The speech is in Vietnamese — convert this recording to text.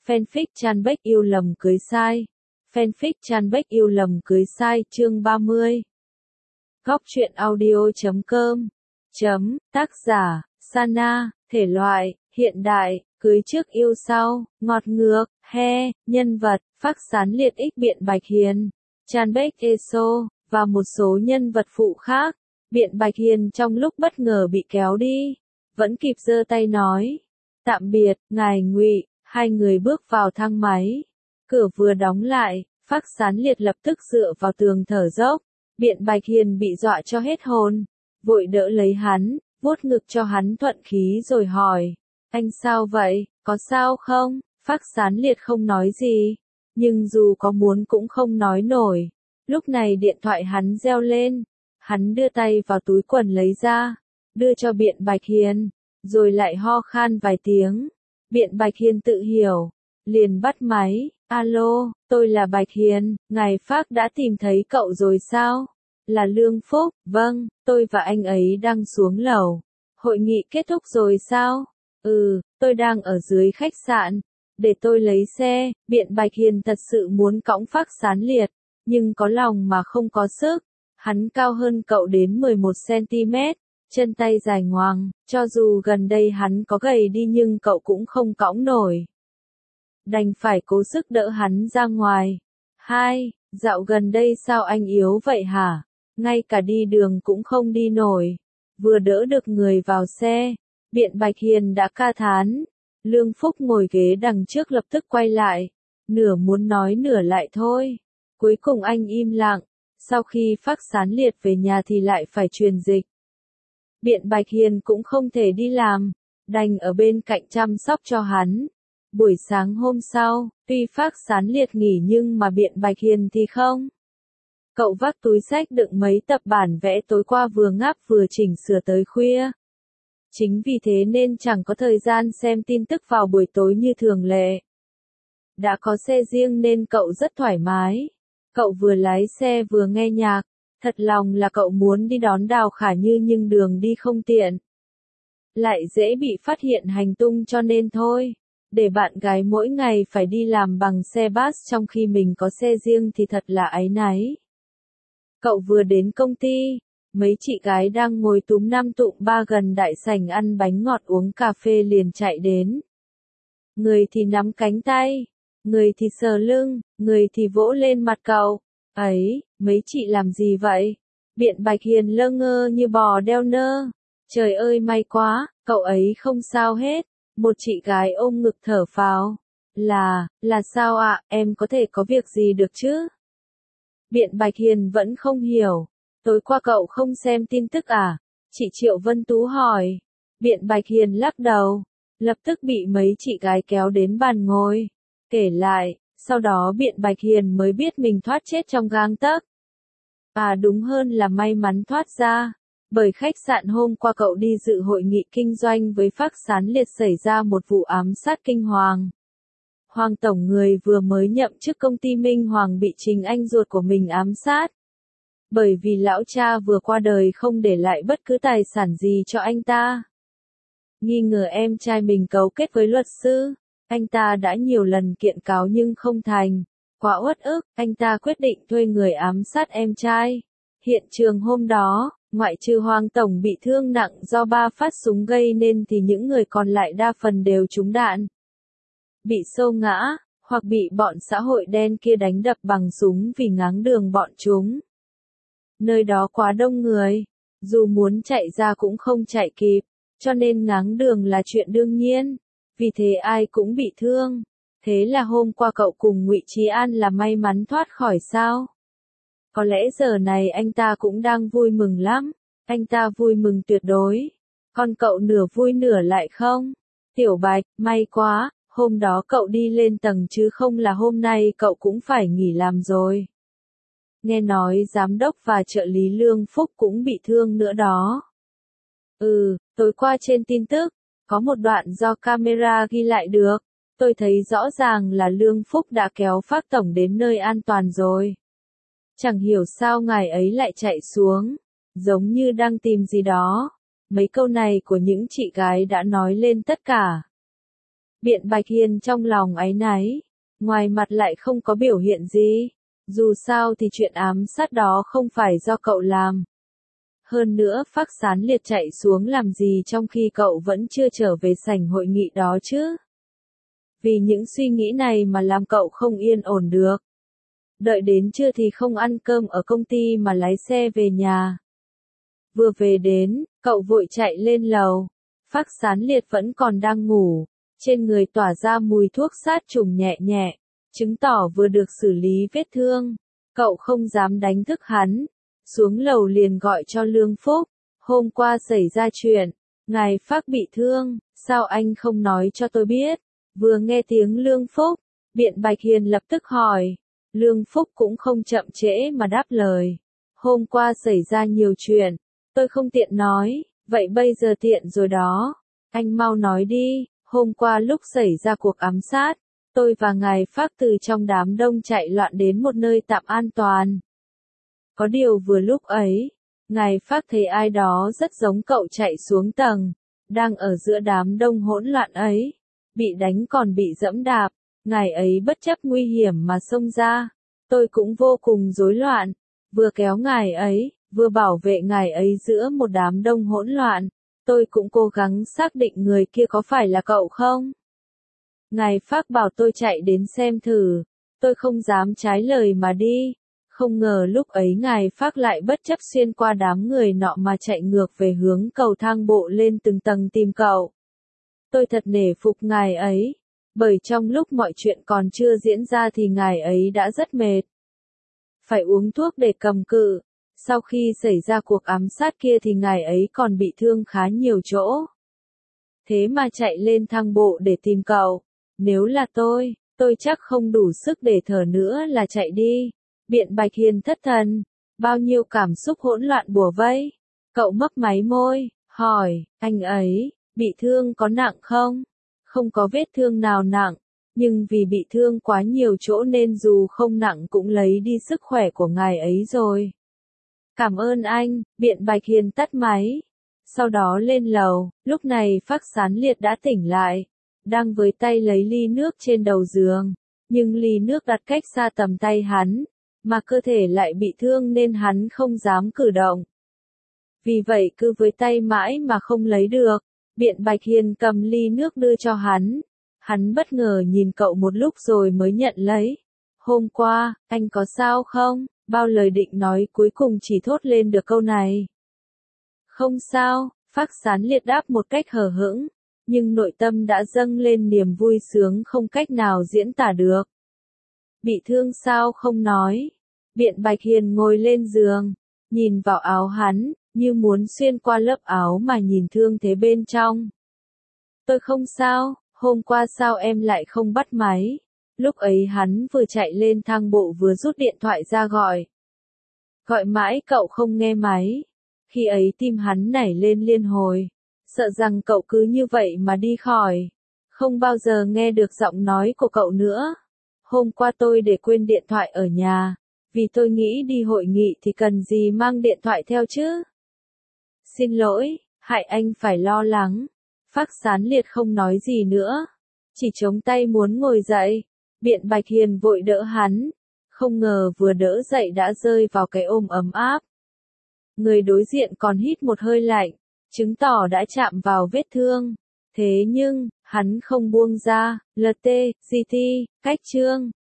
Fanfic Chanbeck yêu lầm cưới sai. Fanfic Chanbeck yêu lầm cưới sai chương 30. Góc truyện audio.com. Tác giả, Sana, thể loại, hiện đại, cưới trước yêu sau, ngọt ngược, nhân vật, Phác Sán Liệt X Biện Bạch Hiền, Chanbeck Eso, và một số nhân vật phụ khác. Biện Bạch Hiền trong lúc bất ngờ bị kéo đi, vẫn kịp giơ tay nói, tạm biệt, ngài Ngụy. Hai người bước vào thang máy. Cửa vừa đóng lại, Phác Sán Liệt lập tức dựa vào tường thở dốc. Biện Bạch Hiền bị dọa cho hết hồn, vội đỡ lấy hắn, vuốt ngực cho hắn thuận khí rồi hỏi, anh sao vậy, có sao không? Phác Sán Liệt không nói gì, nhưng dù có muốn cũng không nói nổi. Lúc này điện thoại hắn reo lên, hắn đưa tay vào túi quần lấy ra, đưa cho Biện Bạch Hiền, rồi lại ho khan vài tiếng. Biện Bạch Hiền tự hiểu, liền bắt máy, alo, tôi là Bạch Hiền, ngài Phác đã tìm thấy cậu rồi sao? Là Lương Phúc, vâng, tôi và anh ấy đang xuống lầu. Hội nghị kết thúc rồi sao? Tôi đang ở dưới khách sạn, để tôi lấy xe. Biện Bạch Hiền thật sự muốn cõng Phác Sán Liệt, nhưng có lòng mà không có sức. Hắn cao hơn cậu đến 11 cm. Chân tay dài ngoằng, cho dù gần đây hắn có gầy đi nhưng cậu cũng không cõng nổi. Đành phải cố sức đỡ hắn ra ngoài. Dạo gần đây sao anh yếu vậy hả? Ngay cả đi đường cũng không đi nổi. Vừa đỡ được người vào xe, Biện Bạch Hiền đã ca thán. Lương Phúc ngồi ghế đằng trước lập tức quay lại, nửa muốn nói nửa lại thôi. Cuối cùng anh im lặng, sau khi Phác Sán Liệt về nhà thì lại phải truyền dịch. Biện Bạch Hiền cũng không thể đi làm, đành ở bên cạnh chăm sóc cho hắn. Buổi sáng hôm sau, tuy Phác Sán Liệt nghỉ nhưng mà Biện Bạch Hiền thì không. Cậu vác túi xách đựng mấy tập bản vẽ tối qua vừa ngáp vừa chỉnh sửa tới khuya. Chính vì thế nên chẳng có thời gian xem tin tức vào buổi tối như thường lệ. Đã có xe riêng nên cậu rất thoải mái. Cậu vừa lái xe vừa nghe nhạc. Thật lòng là cậu muốn đi đón Đào Khả Như nhưng đường đi không tiện. Lại dễ bị phát hiện hành tung cho nên thôi. Để bạn gái mỗi ngày phải đi làm bằng xe bus trong khi mình có xe riêng thì thật là áy náy. Cậu vừa đến công ty, mấy chị gái đang ngồi túm năm tụm ba gần đại sảnh ăn bánh ngọt uống cà phê liền chạy đến. Người thì nắm cánh tay, người thì sờ lưng, người thì vỗ lên mặt cậu. Ấy, mấy chị làm gì vậy? Biện Bạch Hiền lơ ngơ như bò đeo nơ. Trời ơi may quá, cậu ấy không sao hết. Một chị gái ôm ngực thở phào. Là sao ạ, em có thể có việc gì được chứ? Biện Bạch Hiền vẫn không hiểu. Tối qua cậu không xem tin tức à? Chị Triệu Vân Tú hỏi. Biện Bạch Hiền lắc đầu. Lập tức bị mấy chị gái kéo đến bàn ngồi. Kể lại. Sau đó Biện Bạch Hiền mới biết mình thoát chết trong gang tấc. Đúng hơn là may mắn thoát ra. Bởi khách sạn hôm qua cậu đi dự hội nghị kinh doanh với Phác Sán Liệt xảy ra một vụ ám sát kinh hoàng. Hoàng Tổng người vừa mới nhậm chức công ty Minh Hoàng bị chính anh ruột của mình ám sát. Bởi vì lão cha vừa qua đời không để lại bất cứ tài sản gì cho anh ta. Nghi ngờ em trai mình cấu kết với luật sư. Anh ta đã nhiều lần kiện cáo nhưng không thành. Quá uất ức, anh ta quyết định thuê người ám sát em trai. Hiện trường hôm đó, ngoại trừ Hoàng Tổng bị thương nặng do 3 phát súng gây nên thì những người còn lại đa phần đều trúng đạn. Bị xô ngã, hoặc bị bọn xã hội đen kia đánh đập bằng súng vì ngáng đường bọn chúng. Nơi đó quá đông người, dù muốn chạy ra cũng không chạy kịp, cho nên ngáng đường là chuyện đương nhiên. Vì thế ai cũng bị thương. Thế là hôm qua cậu cùng Ngụy Trí An là may mắn thoát khỏi sao? Có lẽ giờ này anh ta cũng đang vui mừng lắm. Anh ta vui mừng tuyệt đối. Còn cậu nửa vui nửa lại không? Tiểu Bạch, may quá, hôm đó cậu đi lên tầng chứ không là hôm nay cậu cũng phải nghỉ làm rồi. Nghe nói giám đốc và trợ lý Lương Phúc cũng bị thương nữa đó. Tối qua trên tin tức, có một đoạn do camera ghi lại được. Tôi thấy rõ ràng là Lương Phúc đã kéo Phác Tổng đến nơi an toàn rồi. Chẳng hiểu sao ngài ấy lại chạy xuống, giống như đang tìm gì đó. Mấy câu này của những chị gái đã nói lên tất cả. Biện Bạch Hiền trong lòng áy náy, ngoài mặt lại không có biểu hiện gì. Dù sao thì chuyện ám sát đó không phải do cậu làm. Hơn nữa Phác Sán Liệt chạy xuống làm gì trong khi cậu vẫn chưa trở về sảnh hội nghị đó chứ? Vì những suy nghĩ này mà làm cậu không yên ổn được. Đợi đến trưa thì không ăn cơm ở công ty mà lái xe về nhà. Vừa về đến, cậu vội chạy lên lầu. Phác Sán Liệt vẫn còn đang ngủ, trên người tỏa ra mùi thuốc sát trùng nhẹ nhẹ, chứng tỏ vừa được xử lý vết thương. Cậu không dám đánh thức hắn, xuống lầu liền gọi cho Lương Phúc. Hôm qua xảy ra chuyện, ngài Phác bị thương, sao anh không nói cho tôi biết? Vừa nghe tiếng Lương Phúc, Biện Bạch Hiền lập tức hỏi. Lương Phúc cũng không chậm trễ mà đáp lời. Hôm qua xảy ra nhiều chuyện, tôi không tiện nói, vậy bây giờ tiện rồi đó. Anh mau nói đi, hôm qua lúc xảy ra cuộc ám sát, tôi và ngài Phác từ trong đám đông chạy loạn đến một nơi tạm an toàn. Có điều vừa lúc ấy, ngài Phác thấy ai đó rất giống cậu chạy xuống tầng, đang ở giữa đám đông hỗn loạn ấy, bị đánh còn bị dẫm đạp, ngài ấy bất chấp nguy hiểm mà xông ra. Tôi cũng vô cùng rối loạn, vừa kéo ngài ấy, vừa bảo vệ ngài ấy giữa một đám đông hỗn loạn. Tôi cũng cố gắng xác định người kia có phải là cậu không. Ngài Phác bảo tôi chạy đến xem thử, tôi không dám trái lời mà đi. Không ngờ lúc ấy ngài Phác lại bất chấp xuyên qua đám người nọ mà chạy ngược về hướng cầu thang bộ lên từng tầng tìm cậu. Tôi thật nể phục ngài ấy, bởi trong lúc mọi chuyện còn chưa diễn ra thì ngài ấy đã rất mệt. Phải uống thuốc để cầm cự. Sau khi xảy ra cuộc ám sát kia thì ngài ấy còn bị thương khá nhiều chỗ. Thế mà chạy lên thang bộ để tìm cậu. Nếu là tôi chắc không đủ sức để thở nữa là chạy đi. Biện Bạch Hiền thất thần, bao nhiêu cảm xúc hỗn loạn bủa vây. Cậu mấp máy môi, hỏi, anh ấy, bị thương có nặng không? Không có vết thương nào nặng, nhưng vì bị thương quá nhiều chỗ nên dù không nặng cũng lấy đi sức khỏe của ngài ấy rồi. Cảm ơn anh, Biện Bạch Hiền tắt máy. Sau đó lên lầu, lúc này Phác Sán Liệt đã tỉnh lại, đang với tay lấy ly nước trên đầu giường, nhưng ly nước đặt cách xa tầm tay hắn, mà cơ thể lại bị thương nên hắn không dám cử động. Vì vậy cứ với tay mãi mà không lấy được. Biện Bạch Hiền cầm ly nước đưa cho hắn. Hắn bất ngờ nhìn cậu một lúc rồi mới nhận lấy. Hôm qua, anh có sao không? Bao lời định nói cuối cùng chỉ thốt lên được câu này. Không sao, Phác Sán Liệt đáp một cách hờ hững, nhưng nội tâm đã dâng lên niềm vui sướng không cách nào diễn tả được. Bị thương sao không nói? Biện Bạch Hiền ngồi lên giường, nhìn vào áo hắn, như muốn xuyên qua lớp áo mà nhìn thương thế bên trong. Tôi không sao, hôm qua sao em lại không bắt máy? Lúc ấy hắn vừa chạy lên thang bộ vừa rút điện thoại ra gọi. Gọi mãi cậu không nghe máy. Khi ấy tim hắn nảy lên liên hồi, sợ rằng cậu cứ như vậy mà đi khỏi, không bao giờ nghe được giọng nói của cậu nữa. Hôm qua tôi để quên điện thoại ở nhà, vì tôi nghĩ đi hội nghị thì cần gì mang điện thoại theo chứ. Xin lỗi, hại anh phải lo lắng. Phác Sán Liệt không nói gì nữa, chỉ chống tay muốn ngồi dậy. Biện Bạch Hiền vội đỡ hắn, không ngờ vừa đỡ dậy đã rơi vào cái ôm ấm áp. Người đối diện còn hít một hơi lạnh, chứng tỏ đã chạm vào vết thương. Thế nhưng, hắn không buông ra. LT, GT, cách chương.